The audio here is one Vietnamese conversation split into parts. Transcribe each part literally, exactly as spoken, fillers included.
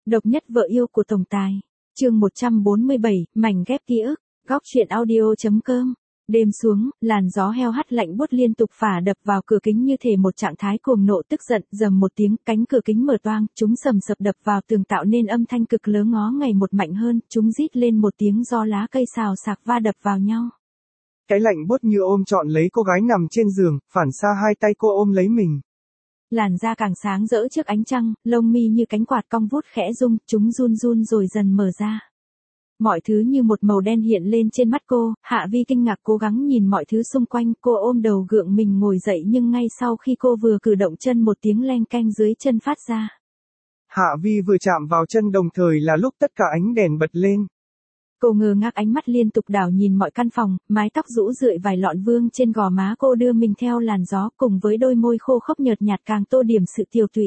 Độc nhất vợ yêu của tổng tài. Chương một trăm bốn mươi bảy, mảnh ghép ký ức. Góc truyện audio.com. Đêm xuống, làn gió heo hắt lạnh buốt liên tục phả đập vào cửa kính như thể một trạng thái cuồng nộ tức giận, rầm một tiếng, cánh cửa kính mở toang, chúng sầm sập đập vào tường tạo nên âm thanh cực lớn ngó ngày một mạnh hơn, chúng rít lên một tiếng do lá cây xào xạc va đập vào nhau. Cái lạnh buốt như ôm trọn lấy cô gái nằm trên giường, phản xa hai tay cô ôm lấy mình. Làn da càng sáng rỡ trước ánh trăng, lông mi như cánh quạt cong vút khẽ rung, chúng run run rồi dần mở ra. Mọi thứ như một màu đen hiện lên trên mắt cô, Hạ Vi kinh ngạc cố gắng nhìn mọi thứ xung quanh, cô ôm đầu gượng mình ngồi dậy nhưng ngay sau khi cô vừa cử động chân một tiếng leng keng dưới chân phát ra. Hạ Vi vừa chạm vào chân đồng thời là lúc tất cả ánh đèn bật lên. Cô ngơ ngác ánh mắt liên tục đảo nhìn mọi căn phòng, mái tóc rũ rượi vài lọn vương trên gò má cô đưa mình theo làn gió cùng với đôi môi khô khốc nhợt nhạt càng tô điểm sự tiều tụy.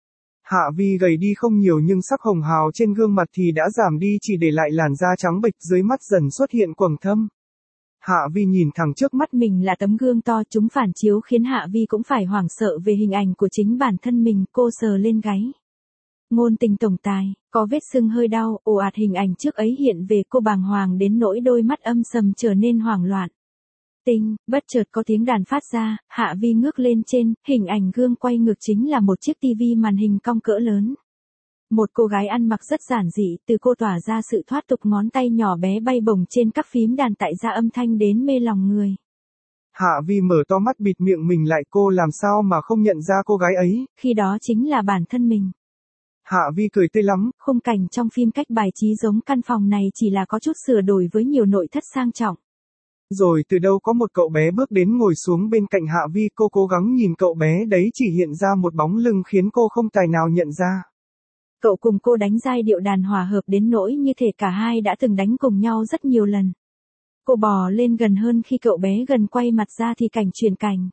Hạ Vi gầy đi không nhiều nhưng sắc hồng hào trên gương mặt thì đã giảm đi chỉ để lại làn da trắng bệch dưới mắt dần xuất hiện quầng thâm. Hạ Vi nhìn thẳng trước mắt mình là tấm gương to chúng phản chiếu khiến Hạ Vi cũng phải hoảng sợ về hình ảnh của chính bản thân mình, cô sờ lên gáy. Ngôn tình tổng tài, có vết sưng hơi đau, ồ ạt hình ảnh trước ấy hiện về cô bàng hoàng đến nỗi đôi mắt âm sầm trở nên hoảng loạn. Tinh, bất chợt có tiếng đàn phát ra, Hạ Vi ngước lên trên, hình ảnh gương quay ngược chính là một chiếc tivi màn hình cong cỡ lớn. Một cô gái ăn mặc rất giản dị, từ cô tỏa ra sự thoát tục ngón tay nhỏ bé bay bổng trên các phím đàn tạo ra âm thanh đến mê lòng người. Hạ Vi mở to mắt bịt miệng mình lại, cô làm sao mà không nhận ra cô gái ấy. Khi đó chính là bản thân mình. Hạ Vi cười tươi lắm. Khung cảnh trong phim cách bài trí giống căn phòng này chỉ là có chút sửa đổi với nhiều nội thất sang trọng. Rồi từ đâu có một cậu bé bước đến ngồi xuống bên cạnh Hạ Vi, cô cố gắng nhìn cậu bé đấy chỉ hiện ra một bóng lưng khiến cô không tài nào nhận ra. Cậu cùng cô đánh giai điệu đàn hòa hợp đến nỗi như thể cả hai đã từng đánh cùng nhau rất nhiều lần. Cô bò lên gần hơn khi cậu bé gần quay mặt ra thì cảnh chuyển cảnh.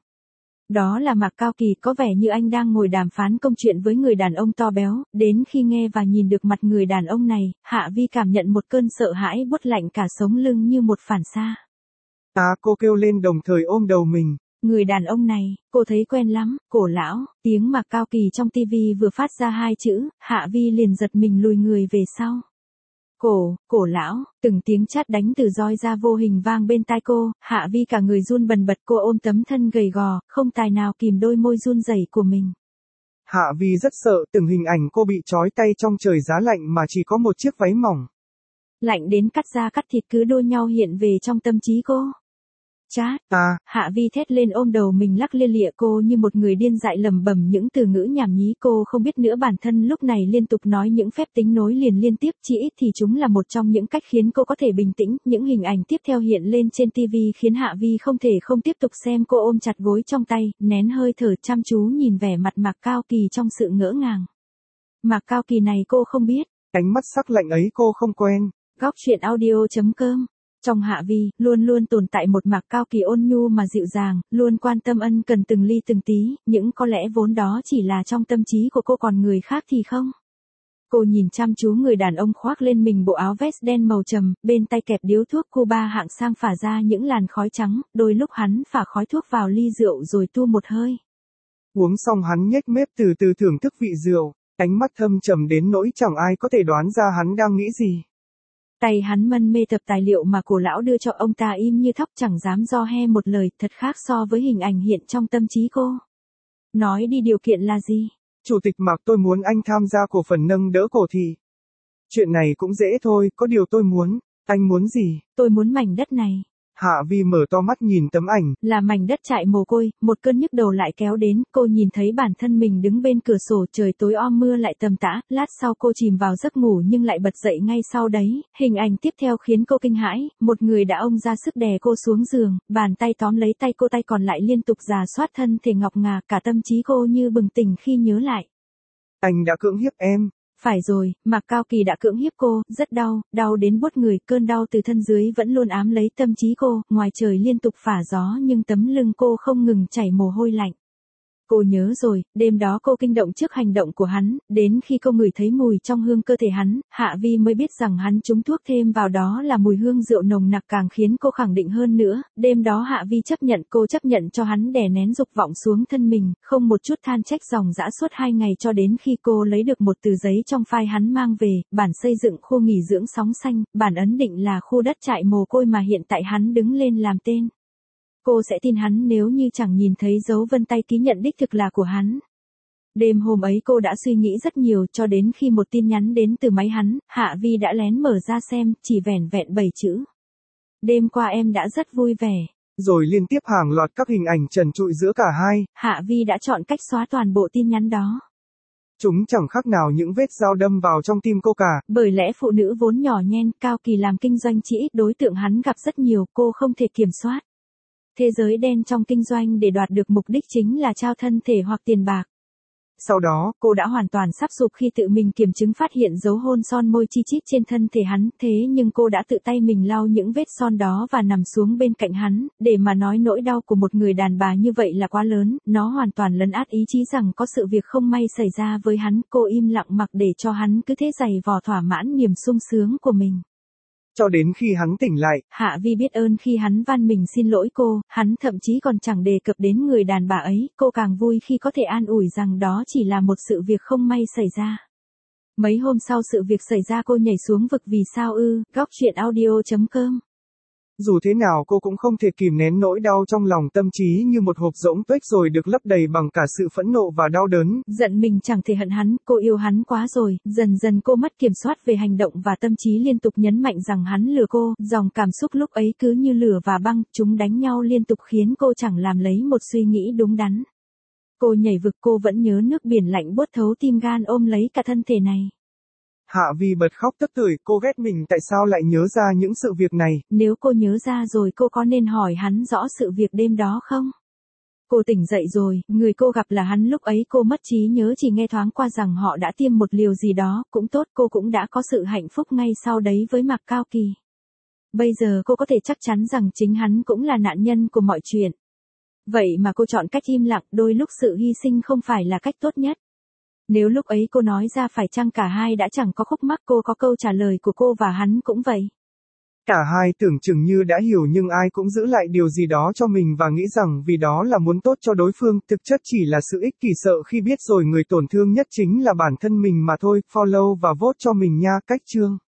Đó là Mạc Cao Kỳ, có vẻ như anh đang ngồi đàm phán công chuyện với người đàn ông to béo, đến khi nghe và nhìn được mặt người đàn ông này, Hạ Vi cảm nhận một cơn sợ hãi buốt lạnh cả sống lưng như một phản xạ. À, cô kêu lên đồng thời ôm đầu mình. Người đàn ông này, cô thấy quen lắm, Cổ lão, tiếng Mạc Cao Kỳ trong tivi vừa phát ra hai chữ, Hạ Vi liền giật mình lùi người về sau. Cổ, cổ lão, từng tiếng chát đánh từ roi ra vô hình vang bên tai cô, Hạ Vi cả người run bần bật, cô ôm tấm thân gầy gò, không tài nào kìm đôi môi run rẩy của mình. Hạ Vi rất sợ, từng hình ảnh cô bị trói tay trong trời giá lạnh mà chỉ có một chiếc váy mỏng. Lạnh đến cắt da cắt thịt cứ đua nhau hiện về trong tâm trí cô. Chát, à, Hạ Vi thét lên ôm đầu mình lắc lia lịa, cô như một người điên dại lẩm bẩm những từ ngữ nhảm nhí, cô không biết nữa bản thân lúc này liên tục nói những phép tính nối liền liên tiếp, chỉ ít thì chúng là một trong những cách khiến cô có thể bình tĩnh. Những hình ảnh tiếp theo hiện lên trên tivi khiến Hạ Vi không thể không tiếp tục xem, cô ôm chặt gối trong tay, nén hơi thở chăm chú nhìn vẻ mặt Mạc Cao Kỳ trong sự ngỡ ngàng. Mạc Cao Kỳ này cô không biết, ánh mắt sắc lạnh ấy cô không quen. Góc truyện audio.com. Trong Hạ Vi, luôn luôn tồn tại một Mạc Cao Kỳ ôn nhu mà dịu dàng, luôn quan tâm ân cần từng ly từng tí, những có lẽ vốn đó chỉ là trong tâm trí của cô, còn người khác thì không. Cô nhìn chăm chú người đàn ông khoác lên mình bộ áo vest đen màu trầm, bên tay kẹp điếu thuốc Cuba hạng sang phả ra những làn khói trắng, đôi lúc hắn phả khói thuốc vào ly rượu rồi tu một hơi. Uống xong hắn nhếch mép từ từ thưởng thức vị rượu, ánh mắt thâm trầm đến nỗi chẳng ai có thể đoán ra hắn đang nghĩ gì. Tay hắn mân mê tập tài liệu mà cổ lão đưa cho ông ta im như thóc, chẳng dám do he một lời, thật khác so với hình ảnh hiện trong tâm trí cô. Nói đi, điều kiện là gì? Chủ tịch Mạc, tôi muốn anh tham gia cổ phần nâng đỡ cổ thị. Chuyện này cũng dễ thôi, có điều tôi muốn. Anh muốn gì? Tôi muốn mảnh đất này. Hạ Vi mở to mắt nhìn tấm ảnh. Là mảnh đất trại mồ côi, một cơn nhức đầu lại kéo đến, cô nhìn thấy bản thân mình đứng bên cửa sổ, trời tối om mưa lại tầm tã, lát sau cô chìm vào giấc ngủ nhưng lại bật dậy ngay sau đấy, hình ảnh tiếp theo khiến cô kinh hãi, một người đã ông ra sức đè cô xuống giường, bàn tay tóm lấy tay cô, tay còn lại liên tục rà soát thân thể ngọc ngà, cả tâm trí cô như bừng tỉnh khi nhớ lại. Anh đã cưỡng hiếp em. Phải rồi, Mạc Cao Kỳ đã cưỡng hiếp cô, rất đau, đau đến buốt người, cơn đau từ thân dưới vẫn luôn ám lấy tâm trí cô, ngoài trời liên tục phả gió nhưng tấm lưng cô không ngừng chảy mồ hôi lạnh. Cô nhớ rồi, đêm đó cô kinh động trước hành động của hắn, đến khi cô ngửi thấy mùi trong hương cơ thể hắn, Hạ Vi mới biết rằng hắn trúng thuốc thêm vào đó là mùi hương rượu nồng nặc càng khiến cô khẳng định hơn nữa. Đêm đó Hạ Vi chấp nhận, cô chấp nhận cho hắn đè nén dục vọng xuống thân mình, không một chút than trách dòng dã suốt hai ngày cho đến khi cô lấy được một tờ giấy trong file hắn mang về, bản xây dựng khu nghỉ dưỡng Sóng Xanh, bản ấn định là khu đất trại mồ côi mà hiện tại hắn đứng lên làm tên. Cô sẽ tin hắn nếu như chẳng nhìn thấy dấu vân tay ký nhận đích thực là của hắn. Đêm hôm ấy cô đã suy nghĩ rất nhiều cho đến khi một tin nhắn đến từ máy hắn, Hạ Vi đã lén mở ra xem, chỉ vẻn vẹn bảy chữ. Đêm qua em đã rất vui vẻ. Rồi liên tiếp hàng loạt các hình ảnh trần trụi giữa cả hai. Hạ Vi đã chọn cách xóa toàn bộ tin nhắn đó. Chúng chẳng khác nào những vết dao đâm vào trong tim cô cả. Bởi lẽ phụ nữ vốn nhỏ nhen, Cao Kỳ làm kinh doanh chỉ ít đối tượng hắn gặp rất nhiều, cô không thể kiểm soát. Thế giới đen trong kinh doanh để đoạt được mục đích chính là trao thân thể hoặc tiền bạc. Sau đó, cô đã hoàn toàn sắp sụp khi tự mình kiểm chứng phát hiện dấu hôn son môi chi chít trên thân thể hắn, thế nhưng cô đã tự tay mình lau những vết son đó và nằm xuống bên cạnh hắn, để mà nói nỗi đau của một người đàn bà như vậy là quá lớn, nó hoàn toàn lấn át ý chí rằng có sự việc không may xảy ra với hắn, cô im lặng mặc để cho hắn cứ thế giày vò thỏa mãn niềm sung sướng của mình. Cho đến khi hắn tỉnh lại, Hạ Vi biết ơn khi hắn van mình xin lỗi cô, hắn thậm chí còn chẳng đề cập đến người đàn bà ấy, cô càng vui khi có thể an ủi rằng đó chỉ là một sự việc không may xảy ra. Mấy hôm sau sự việc xảy ra cô nhảy xuống vực vì sao ư, góc truyện audio chấm com. Dù thế nào cô cũng không thể kìm nén nỗi đau trong lòng, tâm trí như một hộp rỗng tuếch rồi được lấp đầy bằng cả sự phẫn nộ và đau đớn. Giận mình chẳng thể hận hắn, cô yêu hắn quá rồi, dần dần cô mất kiểm soát về hành động và tâm trí liên tục nhấn mạnh rằng hắn lừa cô, dòng cảm xúc lúc ấy cứ như lửa và băng, chúng đánh nhau liên tục khiến cô chẳng làm lấy một suy nghĩ đúng đắn. Cô nhảy vực, cô vẫn nhớ nước biển lạnh buốt thấu tim gan ôm lấy cả thân thể này. Hạ Vi bật khóc tức tưởi, cô ghét mình tại sao lại nhớ ra những sự việc này. Nếu cô nhớ ra rồi cô có nên hỏi hắn rõ sự việc đêm đó không? Cô tỉnh dậy rồi, người cô gặp là hắn lúc ấy cô mất trí nhớ chỉ nghe thoáng qua rằng họ đã tiêm một liều gì đó, cũng tốt cô cũng đã có sự hạnh phúc ngay sau đấy với Mạc Cao Kỳ. Bây giờ cô có thể chắc chắn rằng chính hắn cũng là nạn nhân của mọi chuyện. Vậy mà cô chọn cách im lặng, đôi lúc sự hy sinh không phải là cách tốt nhất. Nếu lúc ấy cô nói ra phải chăng cả hai đã chẳng có khúc mắc, cô có câu trả lời của cô và hắn cũng vậy. Cả hai tưởng chừng như đã hiểu nhưng ai cũng giữ lại điều gì đó cho mình và nghĩ rằng vì đó là muốn tốt cho đối phương, thực chất chỉ là sự ích kỷ sợ khi biết rồi người tổn thương nhất chính là bản thân mình mà thôi. Follow và vote cho mình nha, cách chương.